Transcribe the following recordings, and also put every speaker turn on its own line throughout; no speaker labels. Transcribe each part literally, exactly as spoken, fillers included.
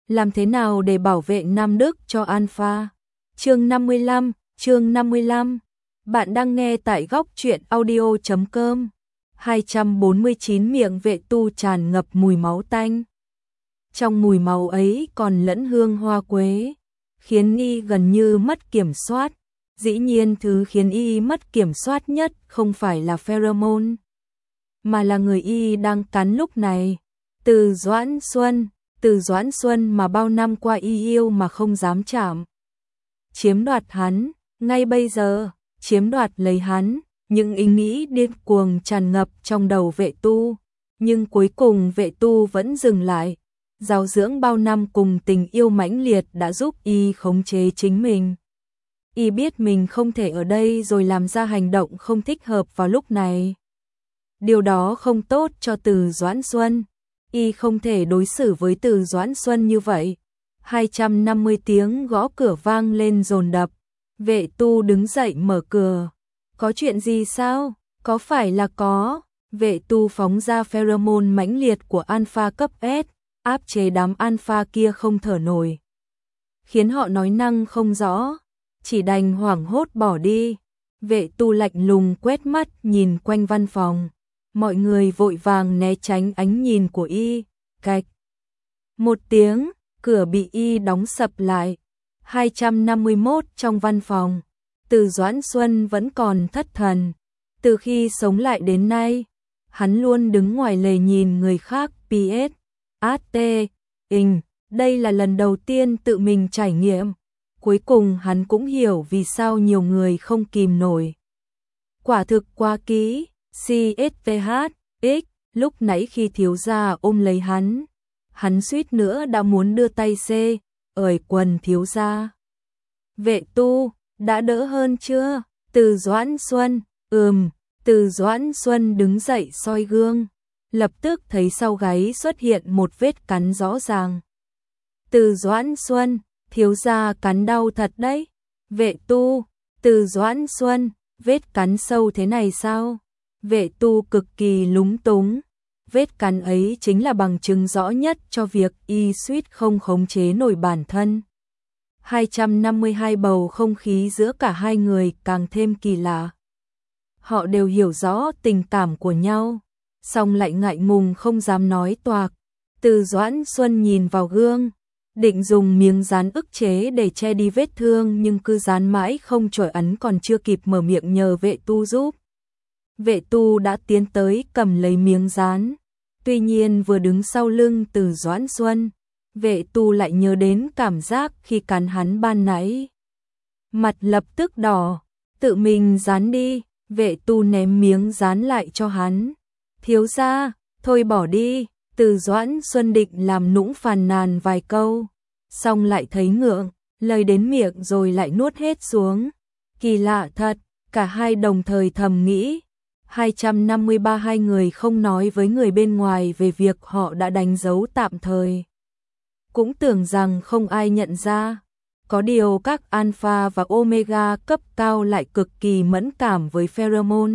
Làm thế nào để bảo vệ Nam Đức cho Alpha? Chương năm mươi lăm, chương năm mươi lăm. Bạn đang nghe tại góc truyện audio chấm com. hai trăm bốn mươi chín miệng vệ tu tràn ngập mùi máu tanh. Trong mùi máu ấy còn lẫn hương hoa quế, khiến y gần như mất kiểm soát. Dĩ nhiên thứ khiến y mất kiểm soát nhất không phải là pheromone, mà là người y đang cắn lúc này. Từ Doãn Xuân, Từ Doãn Xuân mà bao năm qua y yêu mà không dám chạm. Chiếm đoạt hắn, ngay bây giờ, chiếm đoạt lấy hắn, những ý nghĩ điên cuồng tràn ngập trong đầu vệ tu. Nhưng cuối cùng vệ tu vẫn dừng lại. Giáo dưỡng bao năm cùng tình yêu mãnh liệt đã giúp y khống chế chính mình. Y biết mình không thể ở đây rồi làm ra hành động không thích hợp vào lúc này. Điều đó không tốt cho Từ Doãn Xuân. Y không thể đối xử với Từ Doãn Xuân như vậy. hai trăm năm mươi tiếng gõ cửa vang lên dồn dập. Vệ tu đứng dậy mở cửa. Có chuyện gì sao? Có phải là có? Vệ tu phóng ra pheromone mãnh liệt của alpha cấp S, áp chế đám alpha kia không thở nổi, khiến họ nói năng không rõ, chỉ đành hoảng hốt bỏ đi. Vệ tu lạnh lùng quét mắt nhìn quanh văn phòng. Mọi người vội vàng né tránh ánh nhìn của y. Cạch một tiếng, cửa bị y đóng sập lại. hai trăm năm mươi mốt trong văn phòng. Từ Doãn Xuân vẫn còn thất thần. Từ khi sống lại đến nay, hắn luôn đứng ngoài lề nhìn người khác pê ét, át tê, inh. Đây là lần đầu tiên tự mình trải nghiệm. Cuối cùng hắn cũng hiểu vì sao nhiều người không kìm nổi. Quả thực quá kỹ. xê ét vê hát ích, lúc nãy khi thiếu gia ôm lấy hắn, hắn suýt nữa đã muốn đưa tay xê, ởi quần thiếu gia. Vệ tu, đã đỡ hơn chưa? Từ Doãn Xuân, ừm, Từ Doãn Xuân đứng dậy soi gương, lập tức thấy sau gáy xuất hiện một vết cắn rõ ràng. Từ Doãn Xuân, thiếu gia cắn đau thật đấy. Vệ tu, Từ Doãn Xuân, vết cắn sâu thế này sao? Vệ tu cực kỳ lúng túng. Vết cắn ấy chính là bằng chứng rõ nhất cho việc y suýt không khống chế nổi bản thân. hai trăm năm mươi hai bầu không khí giữa cả hai người càng thêm kỳ lạ. Họ đều hiểu rõ tình cảm của nhau, song lại ngại ngùng không dám nói toạc. Từ Doãn Xuân nhìn vào gương, định dùng miếng dán ức chế để che đi vết thương nhưng cứ dán mãi không trôi ấn, còn chưa kịp mở miệng nhờ vệ tu giúp. Vệ tu đã tiến tới cầm lấy miếng dán. Tuy nhiên vừa đứng sau lưng Từ Doãn Xuân, vệ tu lại nhớ đến cảm giác khi cắn hắn ban nãy. Mặt lập tức đỏ. Tự mình dán đi. Vệ tu ném miếng dán lại cho hắn. Thiếu gia, thôi bỏ đi. Từ Doãn Xuân định làm nũng phàn nàn vài câu, xong lại thấy ngượng, lời đến miệng rồi lại nuốt hết xuống. Kỳ lạ thật, cả hai đồng thời thầm nghĩ. hai trăm năm mươi ba hai người không nói với người bên ngoài về việc họ đã đánh dấu tạm thời. Cũng tưởng rằng không ai nhận ra. Có điều các alpha và omega cấp cao lại cực kỳ mẫn cảm với pheromone.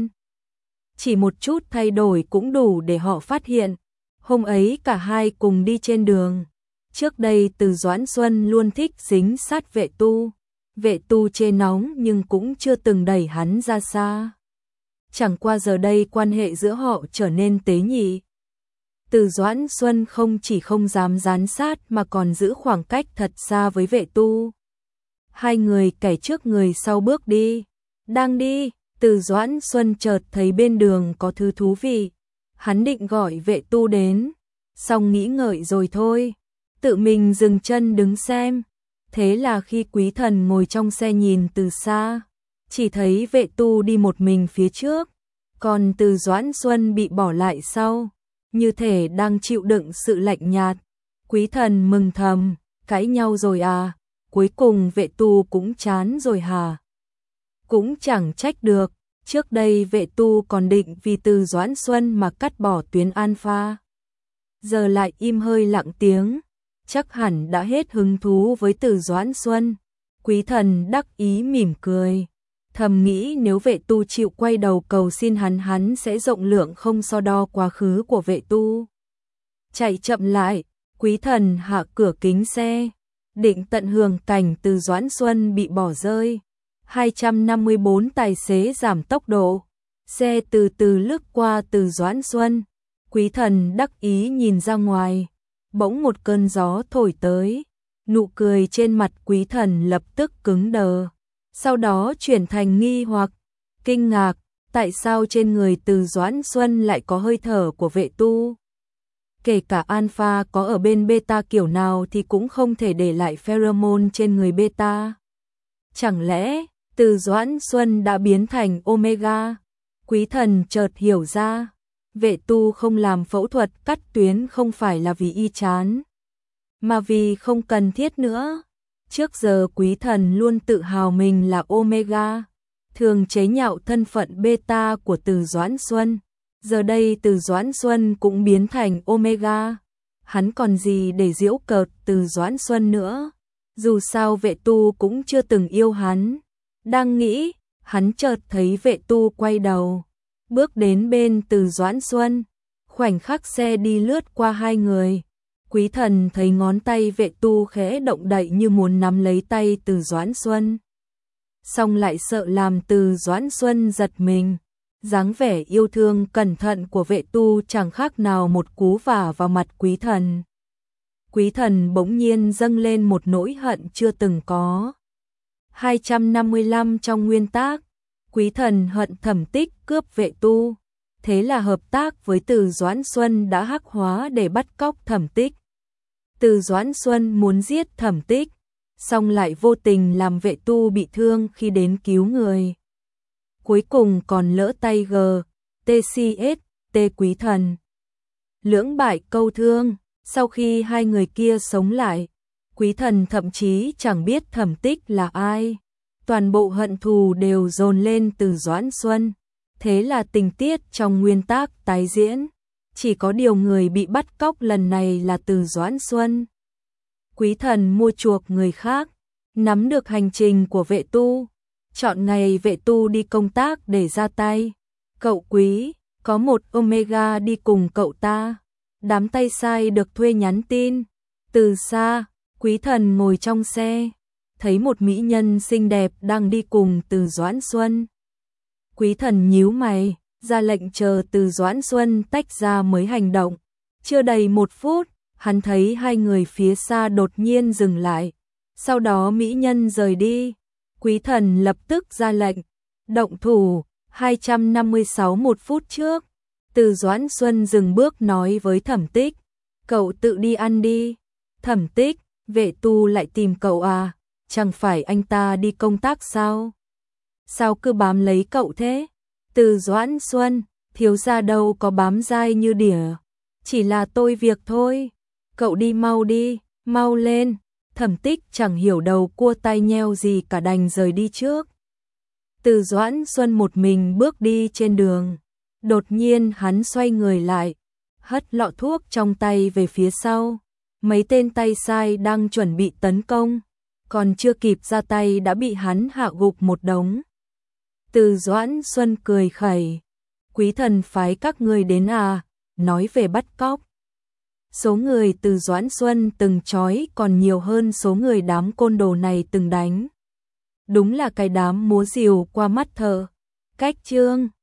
Chỉ một chút thay đổi cũng đủ để họ phát hiện. Hôm ấy cả hai cùng đi trên đường. Trước đây Từ Doãn Xuân luôn thích dính sát vệ tu. Vệ tu chê nóng nhưng cũng chưa từng đẩy hắn ra xa. Chẳng qua giờ đây quan hệ giữa họ trở nên tế nhị. Từ Doãn Xuân không chỉ không dám dán sát mà còn giữ khoảng cách thật xa với vệ tu. Hai người kẻ trước người sau bước đi. Đang đi, Từ Doãn Xuân chợt thấy bên đường có thứ thú vị. Hắn định gọi vệ tu đến, xong nghĩ ngợi rồi thôi, tự mình dừng chân đứng xem. Thế là khi Quý Thần ngồi trong xe nhìn từ xa, chỉ thấy vệ tu đi một mình phía trước, còn Từ Doãn Xuân bị bỏ lại sau, như thể đang chịu đựng sự lạnh nhạt. Quý Thần mừng thầm, cãi nhau rồi à, cuối cùng vệ tu cũng chán rồi hả? Cũng chẳng trách được. Trước đây vệ tu còn định vì Từ Doãn Xuân mà cắt bỏ tuyến alpha. Giờ lại im hơi lặng tiếng, chắc hẳn đã hết hứng thú với Từ Doãn Xuân. Quý Thần đắc ý mỉm cười, thầm nghĩ nếu vệ tu chịu quay đầu cầu xin hắn, hắn sẽ rộng lượng không so đo quá khứ của vệ tu. Chạy chậm lại, Quý Thần hạ cửa kính xe, định tận hưởng cảnh Từ Doãn Xuân bị bỏ rơi. hai trăm năm mươi bốn tài xế giảm tốc độ, xe từ từ lướt qua Từ Doãn Xuân. Quý Thần đắc ý nhìn ra ngoài, bỗng một cơn gió thổi tới, nụ cười trên mặt Quý Thần lập tức cứng đờ, sau đó chuyển thành nghi hoặc, kinh ngạc, tại sao trên người Từ Doãn Xuân lại có hơi thở của vệ tu? Kể cả alpha có ở bên beta kiểu nào thì cũng không thể để lại pheromone trên người beta. Chẳng lẽ Từ Doãn Xuân đã biến thành omega? Quý Thần chợt hiểu ra, vệ tu không làm phẫu thuật cắt tuyến không phải là vì y chán, mà vì không cần thiết nữa. Trước giờ Quý Thần luôn tự hào mình là omega, thường chế nhạo thân phận beta của Từ Doãn Xuân. Giờ đây Từ Doãn Xuân cũng biến thành omega, hắn còn gì để giễu cợt Từ Doãn Xuân nữa. Dù sao vệ tu cũng chưa từng yêu hắn. Đang nghĩ, hắn chợt thấy vệ tu quay đầu, bước đến bên Từ Doãn Xuân. Khoảnh khắc xe đi lướt qua hai người, Quý Thần thấy ngón tay vệ tu khẽ động đậy như muốn nắm lấy tay Từ Doãn Xuân. Xong lại sợ làm Từ Doãn Xuân giật mình. Dáng vẻ yêu thương cẩn thận của vệ tu chẳng khác nào một cú vả vào mặt Quý Thần. Quý Thần bỗng nhiên dâng lên một nỗi hận chưa từng có. hai trăm năm mươi lăm trong nguyên tác, Quý Thần hận Thẩm Tích cướp vệ tu, thế là hợp tác với Từ Doãn Xuân đã hắc hóa để bắt cóc Thẩm Tích. Từ Doãn Xuân muốn giết Thẩm Tích, song lại vô tình làm vệ tu bị thương khi đến cứu người. Cuối cùng còn lỡ tay G, tê xê ét, T Quý Thần. Lưỡng bại câu thương, sau khi hai người kia sống lại, Quý Thần thậm chí chẳng biết Thẩm Tích là ai. Toàn bộ hận thù đều dồn lên Từ Doãn Xuân. Thế là tình tiết trong nguyên tác tái diễn. Chỉ có điều người bị bắt cóc lần này là Từ Doãn Xuân. Quý Thần mua chuộc người khác, nắm được hành trình của vệ tu. Chọn ngày vệ tu đi công tác để ra tay. Cậu Quý, có một omega đi cùng cậu ta. Đám tay sai được thuê nhắn tin. Từ xa, Quý Thần ngồi trong xe, thấy một mỹ nhân xinh đẹp đang đi cùng Từ Doãn Xuân. Quý Thần nhíu mày, ra lệnh chờ Từ Doãn Xuân tách ra mới hành động. Chưa đầy một phút, hắn thấy hai người phía xa đột nhiên dừng lại. Sau đó mỹ nhân rời đi. Quý Thần lập tức ra lệnh, động thủ. Hai trăm năm mươi sáu một phút trước, Từ Doãn Xuân dừng bước nói với Thẩm Tích, cậu tự đi ăn đi. Thẩm Tích, vệ tu lại tìm cậu à, chẳng phải anh ta đi công tác sao? Sao cứ bám lấy cậu thế? Từ Doãn Xuân, thiếu gia đâu có bám dai như đỉa, chỉ là tôi việc thôi. Cậu đi mau đi, mau lên. Thẩm Tích chẳng hiểu đầu cua tai nheo gì cả đành rời đi trước. Từ Doãn Xuân một mình bước đi trên đường. Đột nhiên hắn xoay người lại, hất lọ thuốc trong tay về phía sau. Mấy tên tay sai đang chuẩn bị tấn công, còn chưa kịp ra tay đã bị hắn hạ gục một đống. Từ Doãn Xuân cười khẩy, Quý Thần phái các người đến à, nói về bắt cóc. Số người Từ Doãn Xuân từng trói còn nhiều hơn số người đám côn đồ này từng đánh. Đúng là cái đám múa rìu qua mắt thợ. Cách chương